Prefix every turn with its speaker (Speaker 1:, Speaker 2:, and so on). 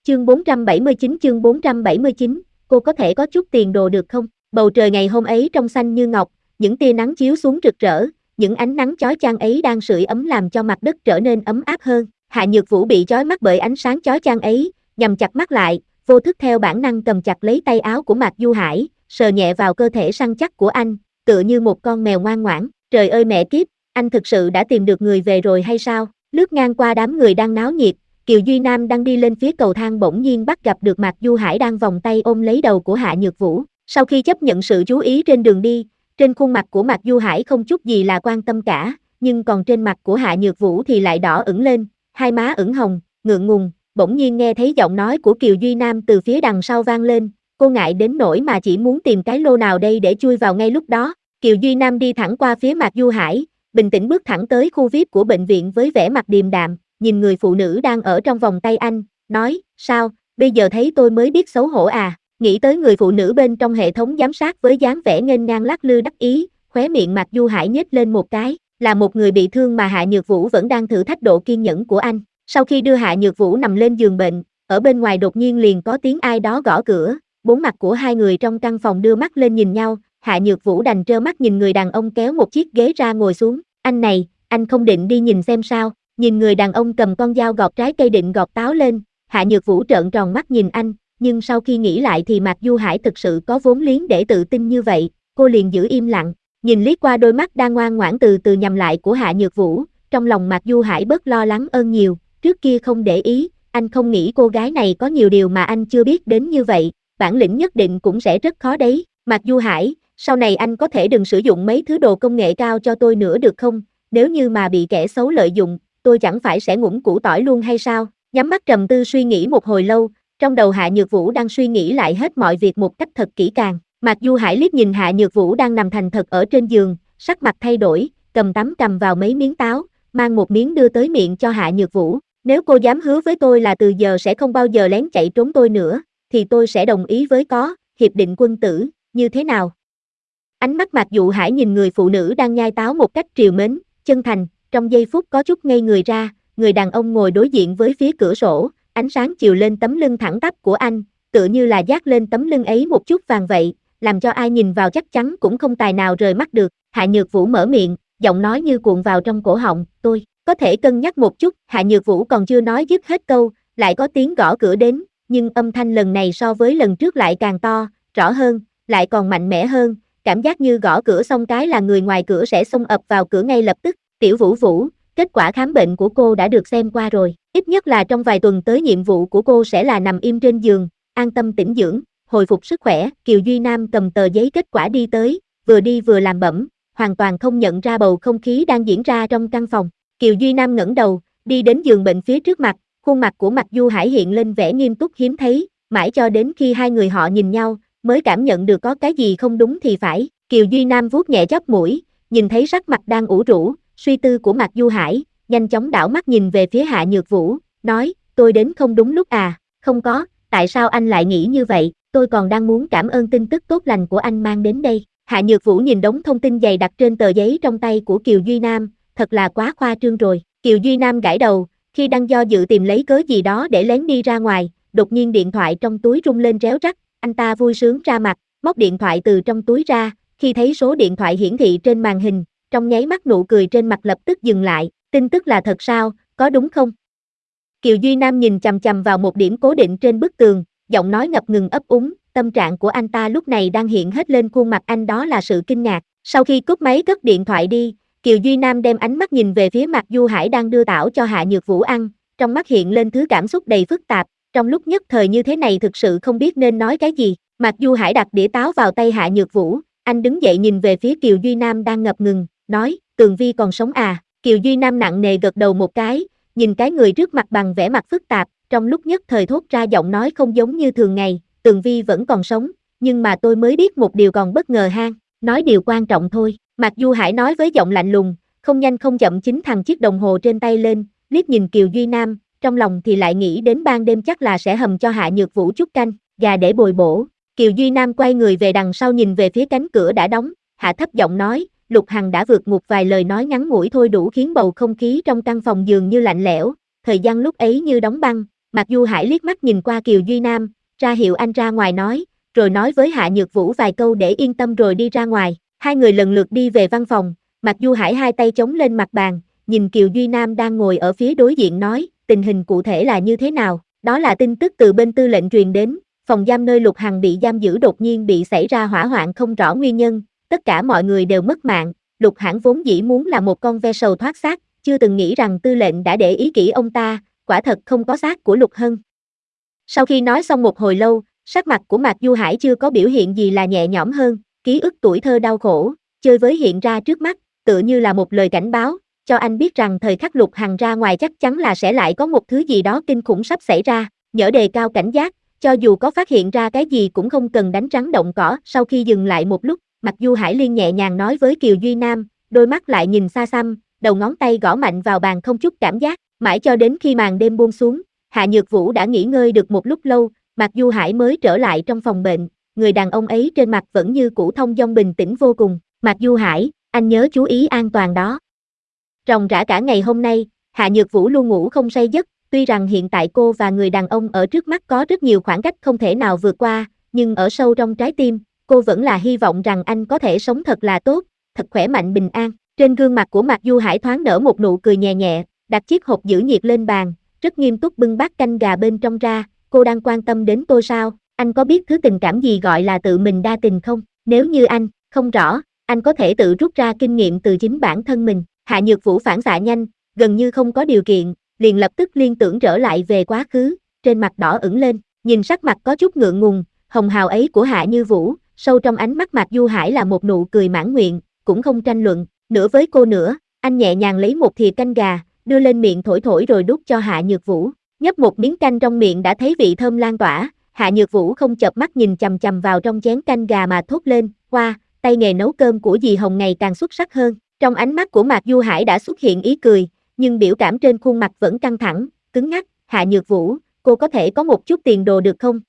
Speaker 1: Chương 479, cô có thể có chút tiền đồ được không? Bầu trời ngày hôm ấy trong xanh như ngọc, những tia nắng chiếu xuống rực rỡ, những ánh nắng chói chang ấy đang sưởi ấm làm cho mặt đất trở nên ấm áp hơn. Hạ Nhược Vũ bị chói mắt bởi ánh sáng chói chang ấy, nhắm chặt mắt lại, vô thức theo bản năng cầm chặt lấy tay áo của Mạc Du Hải, sờ nhẹ vào cơ thể săn chắc của anh, tựa như một con mèo ngoan ngoãn. Trời ơi mẹ kiếp, anh thực sự đã tìm được người về rồi hay sao? Lướt ngang qua đám người đang náo nhiệt, Kiều Duy Nam đang đi lên phía cầu thang bỗng nhiên bắt gặp được Mạc Du Hải đang vòng tay ôm lấy đầu của Hạ Nhược Vũ. Sau khi chấp nhận sự chú ý trên đường đi, trên khuôn mặt của Mạc Du Hải không chút gì là quan tâm cả, nhưng còn trên mặt của Hạ Nhược Vũ thì lại đỏ ửng lên, hai má ửng hồng, ngượng ngùng. Bỗng nhiên nghe thấy giọng nói của Kiều Duy Nam từ phía đằng sau vang lên, cô ngại đến nỗi mà chỉ muốn tìm cái lô nào đây để chui vào ngay lúc đó. Kiều Duy Nam đi thẳng qua phía Mạc Du Hải, bình tĩnh bước thẳng tới khu VIP của bệnh viện với vẻ mặt điềm đạm, nhìn người phụ nữ đang ở trong vòng tay anh, nói, sao, bây giờ thấy tôi mới biết xấu hổ à? Nghĩ tới người phụ nữ bên trong hệ thống giám sát với dáng vẻ nghênh ngang lắc lư đắc ý, khóe miệng Mạc Du Hải nhếch lên một cái, là một người bị thương mà Hạ Nhược Vũ vẫn đang thử thách độ kiên nhẫn của anh. Sau khi đưa Hạ Nhược Vũ nằm lên giường bệnh, ở bên ngoài đột nhiên liền có tiếng ai đó gõ cửa, bốn mặt của hai người trong căn phòng đưa mắt lên nhìn nhau, Hạ Nhược Vũ đành trơ mắt nhìn người đàn ông kéo một chiếc ghế ra ngồi xuống, anh này, anh không định đi nhìn xem sao? Nhìn người đàn ông cầm con dao gọt trái cây định gọt táo lên, Hạ Nhược Vũ trợn tròn mắt nhìn anh, nhưng sau khi nghĩ lại thì Mạc Du Hải thực sự có vốn liếng để tự tin như vậy, cô liền giữ im lặng, nhìn liếc qua đôi mắt đang ngoan ngoãn từ từ nhắm lại của Hạ Nhược Vũ, trong lòng Mạc Du Hải bớt lo lắng hơn nhiều, trước kia không để ý, anh không nghĩ cô gái này có nhiều điều mà anh chưa biết đến như vậy, bản lĩnh nhất định cũng sẽ rất khó đấy. Mạc Du Hải, sau này anh có thể đừng sử dụng mấy thứ đồ công nghệ cao cho tôi nữa được không, nếu như mà bị kẻ xấu lợi dụng, tôi chẳng phải sẽ ngủm củ tỏi luôn hay sao? Nhắm mắt trầm tư suy nghĩ một hồi lâu, trong đầu Hạ Nhược Vũ đang suy nghĩ lại hết mọi việc một cách thật kỹ càng. Mạc Du Hải liếc nhìn Hạ Nhược Vũ đang nằm thành thật ở trên giường, sắc mặt thay đổi, cầm vào mấy miếng táo, mang một miếng đưa tới miệng cho Hạ Nhược Vũ. Nếu cô dám hứa với tôi là từ giờ sẽ không bao giờ lén chạy trốn tôi nữa, thì tôi sẽ đồng ý với hiệp định quân tử, như thế nào? Ánh mắt Mạc Du Hải nhìn người phụ nữ đang nhai táo một cách trìu mến, chân thành, trong giây phút có chút ngây người ra, người đàn ông ngồi đối diện với phía cửa sổ, ánh sáng chiếu lên tấm lưng thẳng tắp của anh, tựa như là dát lên tấm lưng ấy một chút vàng vậy, làm cho ai nhìn vào chắc chắn cũng không tài nào rời mắt được. Hạ Nhược Vũ mở miệng, giọng nói như cuộn vào trong cổ họng, tôi có thể cân nhắc một chút. Hạ Nhược Vũ còn chưa nói dứt hết câu, lại có tiếng gõ cửa đến, nhưng âm thanh lần này so với lần trước lại càng to, rõ hơn, lại còn mạnh mẽ hơn, cảm giác như gõ cửa xong cái là người ngoài cửa sẽ xông ập vào cửa ngay lập tức. Tiểu Vũ Vũ, kết quả khám bệnh của cô đã được xem qua rồi, ít nhất là trong vài tuần tới nhiệm vụ của cô sẽ là nằm im trên giường, an tâm tĩnh dưỡng, hồi phục sức khỏe. Kiều Duy Nam cầm tờ giấy kết quả đi tới, vừa đi vừa làm bẩm, hoàn toàn không nhận ra bầu không khí đang diễn ra trong căn phòng. Kiều Duy Nam ngẩng đầu, đi đến giường bệnh phía trước mặt, khuôn mặt của Mạc Du Hải hiện lên vẻ nghiêm túc hiếm thấy, mãi cho đến khi hai người họ nhìn nhau, mới cảm nhận được có cái gì không đúng thì phải. Kiều Duy Nam vuốt nhẹ chóp mũi, nhìn thấy sắc mặt đang ủ rũ, suy tư của Mạc Du Hải, nhanh chóng đảo mắt nhìn về phía Hạ Nhược Vũ, nói, tôi đến không đúng lúc à? Không có, tại sao anh lại nghĩ như vậy? Tôi còn đang muốn cảm ơn tin tức tốt lành của anh mang đến đây. Hạ Nhược Vũ nhìn đống thông tin dày đặc trên tờ giấy trong tay của Kiều Duy Nam, thật là quá khoa trương rồi. Kiều Duy Nam gãi đầu, khi đang do dự tìm lấy cớ gì đó để lén đi ra ngoài, đột nhiên điện thoại trong túi rung lên réo rắt, anh ta vui sướng ra mặt, móc điện thoại từ trong túi ra, khi thấy số điện thoại hiển thị trên màn hình, trong nháy mắt nụ cười trên mặt lập tức dừng lại, tin tức là thật sao, có đúng không? Kiều Duy Nam nhìn chằm chằm vào một điểm cố định trên bức tường, giọng nói ngập ngừng ấp úng, tâm trạng của anh ta lúc này đang hiện hết lên khuôn mặt anh, đó là sự kinh ngạc. Sau khi cúp máy cất điện thoại đi, Kiều Duy Nam đem ánh mắt nhìn về phía Mạc Du Hải đang đưa tảo cho Hạ Nhược Vũ ăn, trong mắt hiện lên thứ cảm xúc đầy phức tạp, trong lúc nhất thời như thế này thực sự không biết nên nói cái gì. Mạc Du Hải đặt đĩa táo vào tay Hạ Nhược Vũ, anh đứng dậy nhìn về phía Kiều Duy Nam đang ngập ngừng, nói, Tường Vi còn sống à? Kiều Duy Nam nặng nề gật đầu một cái, nhìn cái người trước mặt bằng vẻ mặt phức tạp, trong lúc nhất thời thốt ra giọng nói không giống như thường ngày, Tường Vi vẫn còn sống, nhưng mà tôi mới biết một điều còn bất ngờ ha, nói điều quan trọng thôi. Mạc Du Hải nói với giọng lạnh lùng, không nhanh không chậm chính thằng chiếc đồng hồ trên tay lên, liếc nhìn Kiều Duy Nam, trong lòng thì lại nghĩ đến ban đêm chắc là sẽ hầm cho Hạ Nhược Vũ chút canh gà để bồi bổ. Kiều Duy Nam quay người về đằng sau nhìn về phía cánh cửa đã đóng, hạ thấp giọng nói, Lục Hằng đã vượt ngục, vài lời nói ngắn ngủi thôi đủ khiến bầu không khí trong căn phòng dường như lạnh lẽo, thời gian lúc ấy như đóng băng, Mạc Du Hải liếc mắt nhìn qua Kiều Duy Nam, ra hiệu anh ra ngoài nói, rồi nói với Hạ Nhược Vũ vài câu để yên tâm rồi đi ra ngoài. Hai người lần lượt đi về văn phòng, Mạc Du Hải hai tay chống lên mặt bàn, nhìn Kiều Duy Nam đang ngồi ở phía đối diện nói, tình hình cụ thể là như thế nào? Đó là tin tức từ bên tư lệnh truyền đến, phòng giam nơi Lục Hằng bị giam giữ đột nhiên bị xảy ra hỏa hoạn không rõ nguyên nhân, tất cả mọi người đều mất mạng. Lục Hãn vốn dĩ muốn là một con ve sầu thoát xác, chưa từng nghĩ rằng tư lệnh đã để ý kỹ ông ta, quả thật không có xác của Lục Hân. Sau khi nói xong một hồi lâu, sắc mặt của Mạc Du Hải chưa có biểu hiện gì là nhẹ nhõm hơn, ký ức tuổi thơ đau khổ, chơi với hiện ra trước mắt, tựa như là một lời cảnh báo, cho anh biết rằng thời khắc Lục Hằng ra ngoài chắc chắn là sẽ lại có một thứ gì đó kinh khủng sắp xảy ra, nhỡ đề cao cảnh giác, cho dù có phát hiện ra cái gì cũng không cần đánh rắn động cỏ. Sau khi dừng lại một lúc, Mạc Du Hải Liên nhẹ nhàng nói với Kiều Duy Nam, đôi mắt lại nhìn xa xăm, đầu ngón tay gõ mạnh vào bàn không chút cảm giác, mãi cho đến khi màn đêm buông xuống, Hạ Nhược Vũ đã nghỉ ngơi được một lúc lâu, Mạc Du Hải mới trở lại trong phòng bệnh, người đàn ông ấy trên mặt vẫn như cũ thông dong bình tĩnh vô cùng. Mạc Du Hải, anh nhớ chú ý an toàn đó. Ròng rã cả ngày hôm nay, Hạ Nhược Vũ luôn ngủ không say giấc, tuy rằng hiện tại cô và người đàn ông ở trước mắt có rất nhiều khoảng cách không thể nào vượt qua, nhưng ở sâu trong trái tim, cô vẫn là hy vọng rằng anh có thể sống thật là tốt, thật khỏe mạnh bình an. Trên gương mặt của Mạc Du Hải thoáng nở một nụ cười nhẹ nhẹ, đặt chiếc hộp giữ nhiệt lên bàn, rất nghiêm túc bưng bát canh gà bên trong ra, cô đang quan tâm đến tôi sao? Anh có biết thứ tình cảm gì gọi là tự mình đa tình không? Nếu như anh không rõ, anh có thể tự rút ra kinh nghiệm từ chính bản thân mình. Hạ Nhược Vũ phản xạ nhanh, gần như không có điều kiện, liền lập tức liên tưởng trở lại về quá khứ, trên mặt đỏ ửng lên, nhìn sắc mặt có chút ngượng ngùng, hồng hào ấy của Hạ Như Vũ, sâu trong ánh mắt Mạc Du Hải là một nụ cười mãn nguyện, cũng không tranh luận, nữa với cô nữa, anh nhẹ nhàng lấy một thìa canh gà, đưa lên miệng thổi thổi rồi đút cho Hạ Nhược Vũ, nhấp một miếng canh trong miệng đã thấy vị thơm lan tỏa, Hạ Nhược Vũ không chợp mắt nhìn chằm chằm vào trong chén canh gà mà thốt lên, wow, tay nghề nấu cơm của dì Hồng ngày càng xuất sắc hơn. Trong ánh mắt của Mạc Du Hải đã xuất hiện ý cười, nhưng biểu cảm trên khuôn mặt vẫn căng thẳng, cứng ngắc. Hạ Nhược Vũ, cô có thể có một chút tiền đồ được không?